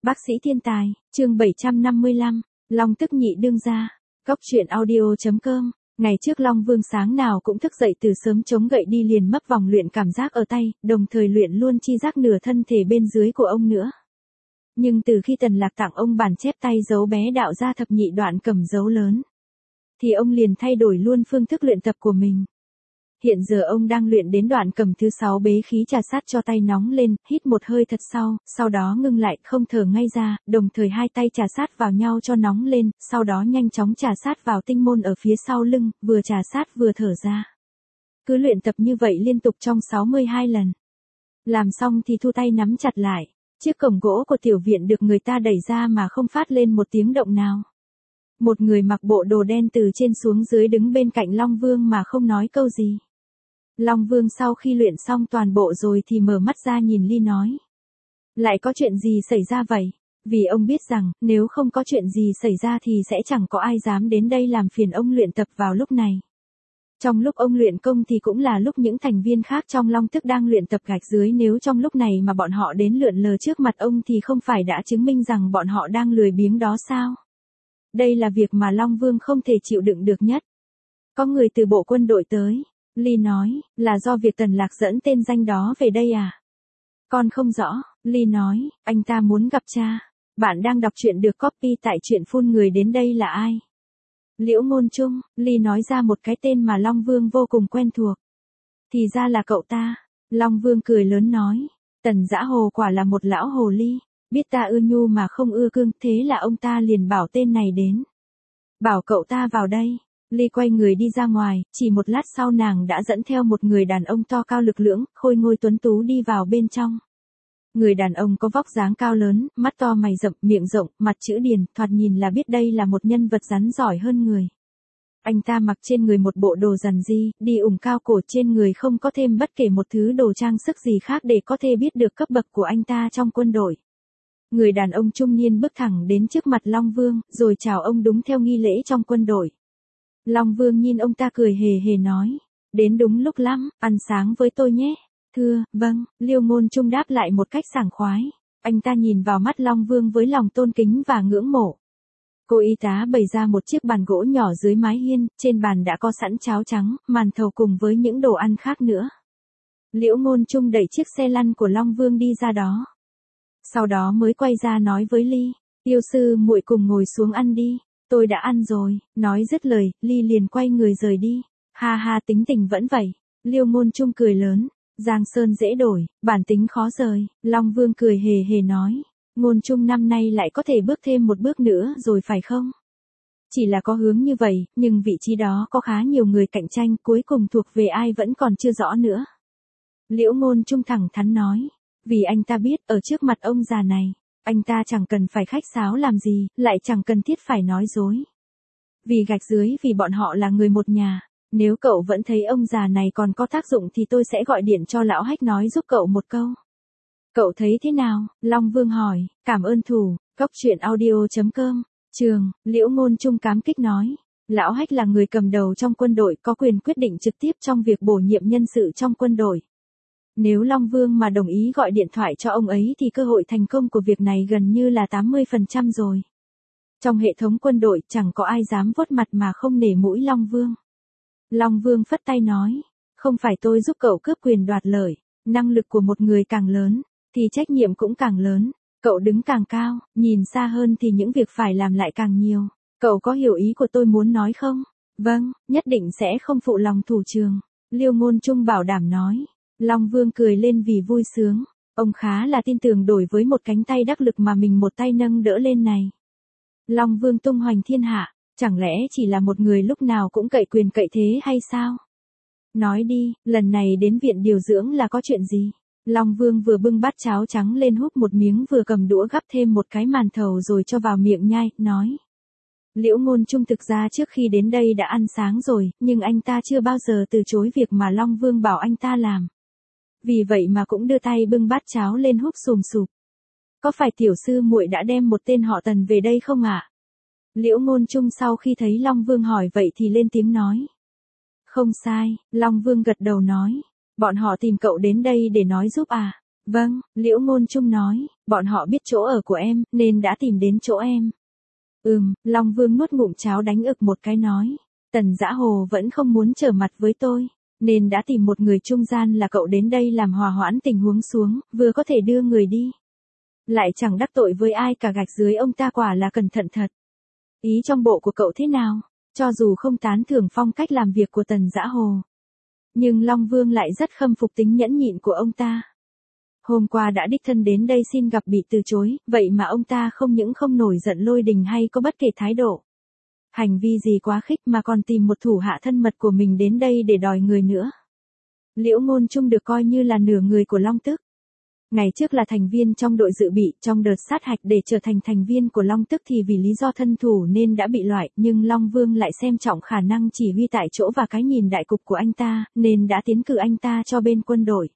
Bác sĩ thiên tài, chương 755, Long tức nhị đương gia. Góc truyện audio.com. Ngày trước Long Vương sáng nào cũng thức dậy từ sớm chống gậy đi liền mấp vòng luyện cảm giác ở tay, đồng thời luyện luôn chi giác nửa thân thể bên dưới của ông nữa. Nhưng từ khi Tần Lạc tặng ông bản chép tay dấu bé đạo ra thập nhị đoạn cầm dấu lớn, thì ông liền thay đổi luôn phương thức luyện tập của mình. Hiện giờ ông đang luyện đến đoạn cầm thứ 6 bế khí trà sát cho tay nóng lên, hít một hơi thật sau đó ngưng lại, không thở ngay ra, đồng thời hai tay trà sát vào nhau cho nóng lên, sau đó nhanh chóng trà sát vào tinh môn ở phía sau lưng, vừa trà sát vừa thở ra. Cứ luyện tập như vậy liên tục trong 62 lần. Làm xong thì thu tay nắm chặt lại. Chiếc cổng gỗ của tiểu viện được người ta đẩy ra mà không phát lên một tiếng động nào. Một người mặc bộ đồ đen từ trên xuống dưới đứng bên cạnh Long Vương mà không nói câu gì. Long Vương sau khi luyện xong toàn bộ rồi thì mở mắt ra nhìn Ly nói. Lại có chuyện gì xảy ra vậy? Vì ông biết rằng, nếu không có chuyện gì xảy ra thì sẽ chẳng có ai dám đến đây làm phiền ông luyện tập vào lúc này. Trong lúc ông luyện công thì cũng là lúc những thành viên khác trong Long Tức đang luyện tập gạch dưới, nếu trong lúc này mà bọn họ đến lượn lờ trước mặt ông thì không phải đã chứng minh rằng bọn họ đang lười biếng đó sao? Đây là việc mà Long Vương không thể chịu đựng được nhất. Có người từ bộ quân đội tới. Ly nói, là do việc Tần Lạc dẫn tên danh đó về đây à? Con không rõ. Ly nói, anh ta muốn gặp cha. Bạn đang đọc truyện được copy tại truyện phun người đến đây là ai? Liễu Ngôn Trung. Ly nói ra một cái tên mà Long Vương vô cùng quen thuộc. Thì ra là cậu ta. Long Vương cười lớn nói, Tần Dã Hồ quả là một lão hồ ly, biết ta ưa nhu mà không ưa cương, thế là ông ta liền bảo tên này đến. Bảo cậu ta vào đây. Ly quay người đi ra ngoài, chỉ một lát sau nàng đã dẫn theo một người đàn ông to cao lực lưỡng, khôi ngôi tuấn tú đi vào bên trong. Người đàn ông có vóc dáng cao lớn, mắt to mày rậm, miệng rộng, mặt chữ điền, thoạt nhìn là biết đây là một nhân vật rắn giỏi hơn người. Anh ta mặc trên người một bộ đồ rằn ri, đi ủng cao cổ, trên người không có thêm bất kể một thứ đồ trang sức gì khác để có thể biết được cấp bậc của anh ta trong quân đội. Người đàn ông trung niên bước thẳng đến trước mặt Long Vương, rồi chào ông đúng theo nghi lễ trong quân đội. Long Vương nhìn ông ta cười hề hề nói, đến đúng lúc lắm, ăn sáng với tôi nhé. Thưa, vâng, Liễu Ngôn Trung đáp lại một cách sảng khoái. Anh ta nhìn vào mắt Long Vương với lòng tôn kính và ngưỡng mộ. Cô y tá bày ra một chiếc bàn gỗ nhỏ dưới mái hiên, trên bàn đã có sẵn cháo trắng, màn thầu cùng với những đồ ăn khác nữa. Liễu Ngôn Trung đẩy chiếc xe lăn của Long Vương đi ra đó. Sau đó mới quay ra nói với Ly, yêu sư muội cùng ngồi xuống ăn đi. Tôi đã ăn rồi. Nói dứt lời, Ly liền quay người rời đi. Ha ha, tính tình vẫn vậy. Liễu Ngôn Trung cười lớn. Giang sơn dễ đổi, bản tính khó rời. Long Vương cười hề hề nói, Ngôn Trung năm nay lại có thể bước thêm một bước nữa rồi phải không? Chỉ là có hướng như vậy, nhưng vị trí đó có khá nhiều người cạnh tranh, cuối cùng thuộc về ai vẫn còn chưa rõ nữa. Liễu Ngôn Trung thẳng thắn nói, vì anh ta biết ở trước mặt ông già này, anh ta chẳng cần phải khách sáo làm gì, lại chẳng cần thiết phải nói dối. Vì gạch dưới, vì bọn họ là người một nhà. Nếu cậu vẫn thấy ông già này còn có tác dụng thì tôi sẽ gọi điện cho lão Hách nói giúp cậu một câu. Cậu thấy thế nào? Long Vương hỏi. Cảm ơn thủ. Góc truyện audio.com. Trường, Liễu Ngôn Trung cảm kích nói. Lão Hách là người cầm đầu trong quân đội, có quyền quyết định trực tiếp trong việc bổ nhiệm nhân sự trong quân đội. Nếu Long Vương mà đồng ý gọi điện thoại cho ông ấy thì cơ hội thành công của việc này gần như là 80% rồi. Trong hệ thống quân đội chẳng có ai dám vuốt mặt mà không nể mũi Long Vương. Long Vương phất tay nói, không phải tôi giúp cậu cướp quyền đoạt lợi, năng lực của một người càng lớn, thì trách nhiệm cũng càng lớn, cậu đứng càng cao, nhìn xa hơn thì những việc phải làm lại càng nhiều, cậu có hiểu ý của tôi muốn nói không? Vâng, nhất định sẽ không phụ lòng thủ trưởng. Liễu Ngôn Trung bảo đảm nói. Long Vương cười lên vì vui sướng, ông khá là tin tưởng đổi với một cánh tay đắc lực mà mình một tay nâng đỡ lên này. Long Vương tung hoành thiên hạ. Chẳng lẽ chỉ là một người lúc nào cũng cậy quyền cậy thế hay sao? Nói đi, lần này đến viện điều dưỡng là có chuyện gì? Long Vương vừa bưng bát cháo trắng lên húp một miếng vừa cầm đũa gắp thêm một cái màn thầu rồi cho vào miệng nhai, nói. Liễu Ngôn Trung thực ra trước khi đến đây đã ăn sáng rồi, nhưng anh ta chưa bao giờ từ chối việc mà Long Vương bảo anh ta làm. Vì vậy mà cũng đưa tay bưng bát cháo lên húp sùm sụp. Có phải tiểu sư muội đã đem một tên họ Tần về đây không ạ? Liễu Ngôn Trung sau khi thấy Long Vương hỏi vậy thì lên tiếng nói. Không sai, Long Vương gật đầu nói. Bọn họ tìm cậu đến đây để nói giúp à? Vâng, Liễu Ngôn Trung nói. Bọn họ biết chỗ ở của em, nên đã tìm đến chỗ em. Long Vương nuốt ngụm cháo đánh ực một cái nói. Tần Dã Hồ vẫn không muốn trở mặt với tôi, nên đã tìm một người trung gian là cậu đến đây làm hòa hoãn tình huống xuống, vừa có thể đưa người đi. Lại chẳng đắc tội với ai cả, gạch dưới ông ta quả là cẩn thận thật. Ý trong bộ của cậu thế nào? Cho dù không tán thưởng phong cách làm việc của Tần Dã Hồ, nhưng Long Vương lại rất khâm phục tính nhẫn nhịn của ông ta. Hôm qua đã đích thân đến đây xin gặp bị từ chối, vậy mà ông ta không những không nổi giận lôi đình hay có bất kể thái độ. Hành vi gì quá khích mà còn tìm một thủ hạ thân mật của mình đến đây để đòi người nữa. Liễu Ngôn Trung được coi như là nửa người của Long Tức. Ngày trước là thành viên trong đội dự bị, trong đợt sát hạch để trở thành thành viên của Long Tức thì vì lý do thân thủ nên đã bị loại, nhưng Long Vương lại xem trọng khả năng chỉ huy tại chỗ và cái nhìn đại cục của anh ta, nên đã tiến cử anh ta cho bên quân đội.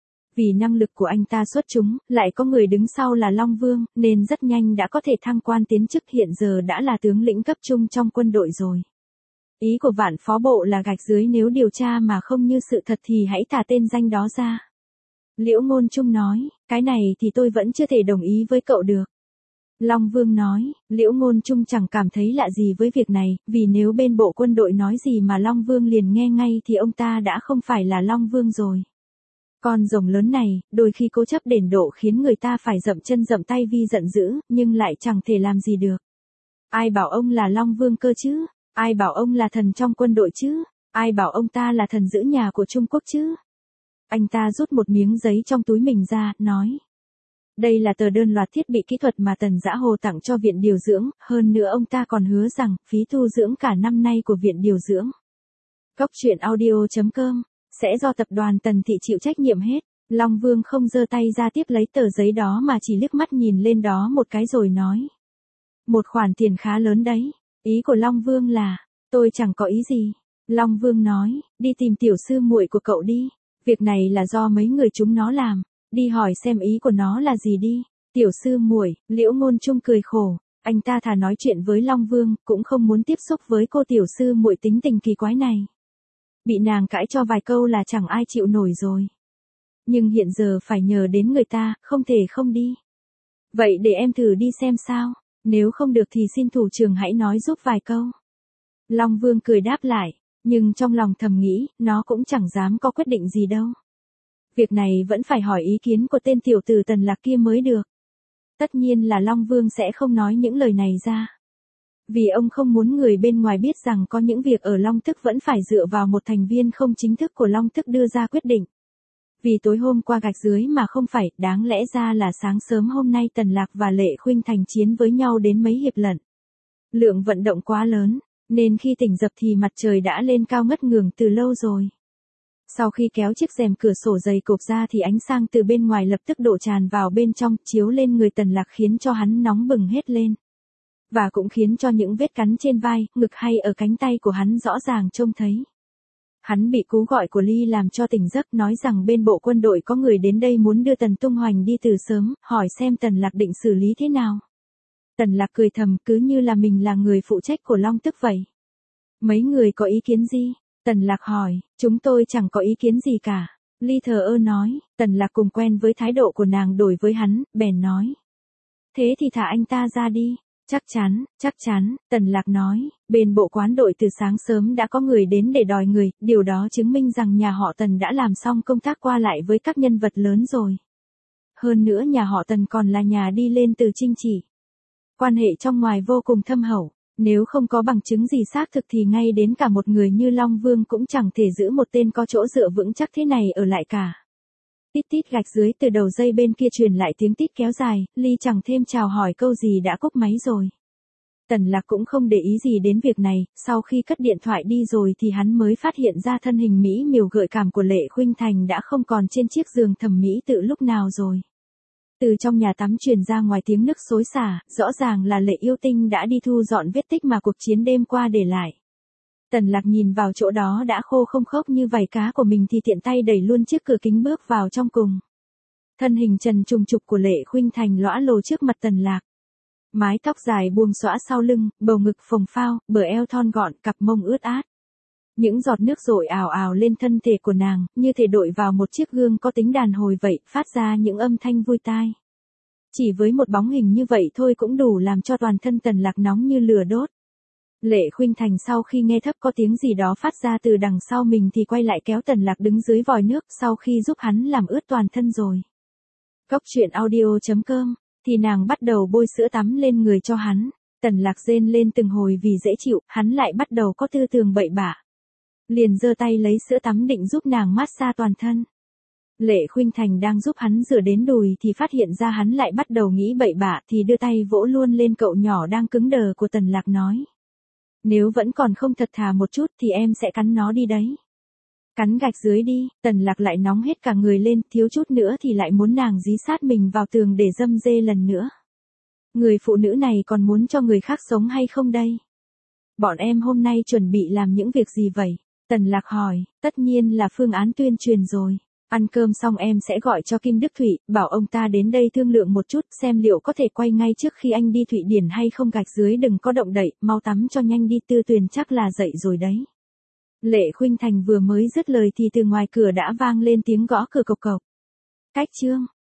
Vì năng lực của anh ta xuất chúng, lại có người đứng sau là Long Vương, nên rất nhanh đã có thể thăng quan tiến chức, hiện giờ đã là tướng lĩnh cấp trung trong quân đội rồi. Ý của Vạn Phó Bộ là gạch dưới nếu điều tra mà không như sự thật thì hãy thả tên danh đó ra. Liễu Ngôn Trung nói, cái này thì tôi vẫn chưa thể đồng ý với cậu được. Long Vương nói, Liễu Ngôn Trung chẳng cảm thấy lạ gì với việc này, vì nếu bên bộ quân đội nói gì mà Long Vương liền nghe ngay thì ông ta đã không phải là Long Vương rồi. Con rồng lớn này, đôi khi cố chấp đền độ khiến người ta phải dậm chân dậm tay vì giận dữ, nhưng lại chẳng thể làm gì được. Ai bảo ông là Long Vương cơ chứ? Ai bảo ông là thần trong quân đội chứ? Ai bảo ông ta là thần giữ nhà của Trung Quốc chứ? Anh ta rút một miếng giấy trong túi mình ra, nói. Đây là tờ đơn loạt thiết bị kỹ thuật mà Tần Dã Hồ tặng cho viện điều dưỡng, hơn nữa ông ta còn hứa rằng, phí tu dưỡng cả năm nay của viện điều dưỡng. Cóc truyện audio.com, sẽ do tập đoàn Tần Thị chịu trách nhiệm hết. Long Vương không giơ tay ra tiếp lấy tờ giấy đó mà chỉ liếc mắt nhìn lên đó một cái rồi nói. Một khoản tiền khá lớn đấy. Ý của Long Vương là, tôi chẳng có ý gì. Long Vương nói, đi tìm tiểu sư muội của cậu đi. Việc này là do mấy người chúng nó làm. Đi hỏi xem ý của nó là gì đi. Tiểu sư muội, Liễu Ngôn Trung cười khổ. Anh ta thà nói chuyện với Long Vương, cũng không muốn tiếp xúc với cô tiểu sư muội tính tình kỳ quái này. Bị nàng cãi cho vài câu là chẳng ai chịu nổi rồi. Nhưng hiện giờ phải nhờ đến người ta, không thể không đi. Vậy để em thử đi xem sao. Nếu không được thì xin thủ trưởng hãy nói giúp vài câu. Long Vương cười đáp lại, nhưng trong lòng thầm nghĩ, nó cũng chẳng dám có quyết định gì đâu. Việc này vẫn phải hỏi ý kiến của tên tiểu tử Tần Lạc kia mới được. Tất nhiên là Long Vương sẽ không nói những lời này ra. Vì ông không muốn người bên ngoài biết rằng có những việc ở Long Tức vẫn phải dựa vào một thành viên không chính thức của Long Tức đưa ra quyết định. Vì tối hôm qua gạch dưới mà không phải, đáng lẽ ra là sáng sớm hôm nay Tần Lạc và Lệ Khuynh Thành chiến với nhau đến mấy hiệp lận. Lượng vận động quá lớn, nên khi tỉnh dậy thì mặt trời đã lên cao ngất ngường từ lâu rồi. Sau khi kéo chiếc rèm cửa sổ dày cộp ra thì ánh sáng từ bên ngoài lập tức đổ tràn vào bên trong, chiếu lên người Tần Lạc khiến cho hắn nóng bừng hết lên. Và cũng khiến cho những vết cắn trên vai, ngực hay ở cánh tay của hắn rõ ràng trông thấy. Hắn bị cú gọi của Ly làm cho tỉnh giấc, nói rằng bên bộ quân đội có người đến đây muốn đưa Tần Tung Hoành đi từ sớm, hỏi xem Tần Lạc định xử lý thế nào. Tần Lạc cười thầm, cứ như là mình là người phụ trách của Long Tức vậy. Mấy người có ý kiến gì? Tần Lạc hỏi, chúng tôi chẳng có ý kiến gì cả. Ly thờ ơ nói, Tần Lạc cùng quen với thái độ của nàng đối với hắn, bèn nói. Thế thì thả anh ta ra đi. Chắc chắn, Tần Lạc nói, bên bộ quán đội từ sáng sớm đã có người đến để đòi người, điều đó chứng minh rằng nhà họ Tần đã làm xong công tác qua lại với các nhân vật lớn rồi. Hơn nữa nhà họ Tần còn là nhà đi lên từ Trinh Chỉ. Quan hệ trong ngoài vô cùng thâm hậu, nếu không có bằng chứng gì xác thực thì ngay đến cả một người như Long Vương cũng chẳng thể giữ một tên có chỗ dựa vững chắc thế này ở lại cả. Tít tít gạch dưới từ đầu dây bên kia truyền lại tiếng tít kéo dài, Ly chẳng thêm chào hỏi câu gì đã cúp máy rồi. Tần Lạc cũng không để ý gì đến việc này, sau khi cất điện thoại đi rồi thì hắn mới phát hiện ra thân hình mỹ miều gợi cảm của Lệ Khuynh Thành đã không còn trên chiếc giường thẩm mỹ từ lúc nào rồi. Từ trong nhà tắm truyền ra ngoài tiếng nức xối xả, rõ ràng là Lệ Yêu Tinh đã đi thu dọn vết tích mà cuộc chiến đêm qua để lại. Tần Lạc nhìn vào chỗ đó đã khô không khốc như vảy cá của mình thì tiện tay đẩy luôn chiếc cửa kính bước vào trong cùng. Thân hình trần trùng trục của Lệ Khuynh Thành lõa lồ trước mặt Tần Lạc. Mái tóc dài buông xõa sau lưng, bầu ngực phồng phao, bờ eo thon gọn, cặp mông ướt át. Những giọt nước rội ào ào lên thân thể của nàng, như thể đội vào một chiếc gương có tính đàn hồi vậy, phát ra những âm thanh vui tai. Chỉ với một bóng hình như vậy thôi cũng đủ làm cho toàn thân Tần Lạc nóng như lửa đốt. Lệ Khuynh Thành sau khi nghe thấp có tiếng gì đó phát ra từ đằng sau mình thì quay lại kéo Tần Lạc đứng dưới vòi nước sau khi giúp hắn làm ướt toàn thân rồi. Cốc truyện audio.com, thì nàng bắt đầu bôi sữa tắm lên người cho hắn. Tần Lạc rên lên từng hồi vì dễ chịu, hắn lại bắt đầu có tư tưởng bậy bạ. Liền giơ tay lấy sữa tắm định giúp nàng massage toàn thân. Lệ Khuynh Thành đang giúp hắn rửa đến đùi thì phát hiện ra hắn lại bắt đầu nghĩ bậy bạ thì đưa tay vỗ luôn lên cậu nhỏ đang cứng đờ của Tần Lạc nói. Nếu vẫn còn không thật thà một chút thì em sẽ cắn nó đi đấy. Cắn gạch dưới đi, Tần Lạc lại nóng hết cả người lên, thiếu chút nữa thì lại muốn nàng dí sát mình vào tường để dâm dê lần nữa. Người phụ nữ này còn muốn cho người khác sống hay không đây? Bọn em hôm nay chuẩn bị làm những việc gì vậy? Tần Lạc hỏi, tất nhiên là phương án tuyên truyền rồi. Ăn cơm xong em sẽ gọi cho Kim Đức Thụy, bảo ông ta đến đây thương lượng một chút xem liệu có thể quay ngay trước khi anh đi Thụy Điển hay không, gạch dưới đừng có động đậy, mau tắm cho nhanh đi, Tư Tuyền chắc là dậy rồi đấy. Lệ Khuynh Thành vừa mới dứt lời thì từ ngoài cửa đã vang lên tiếng gõ cửa cộc cộc. Cách chương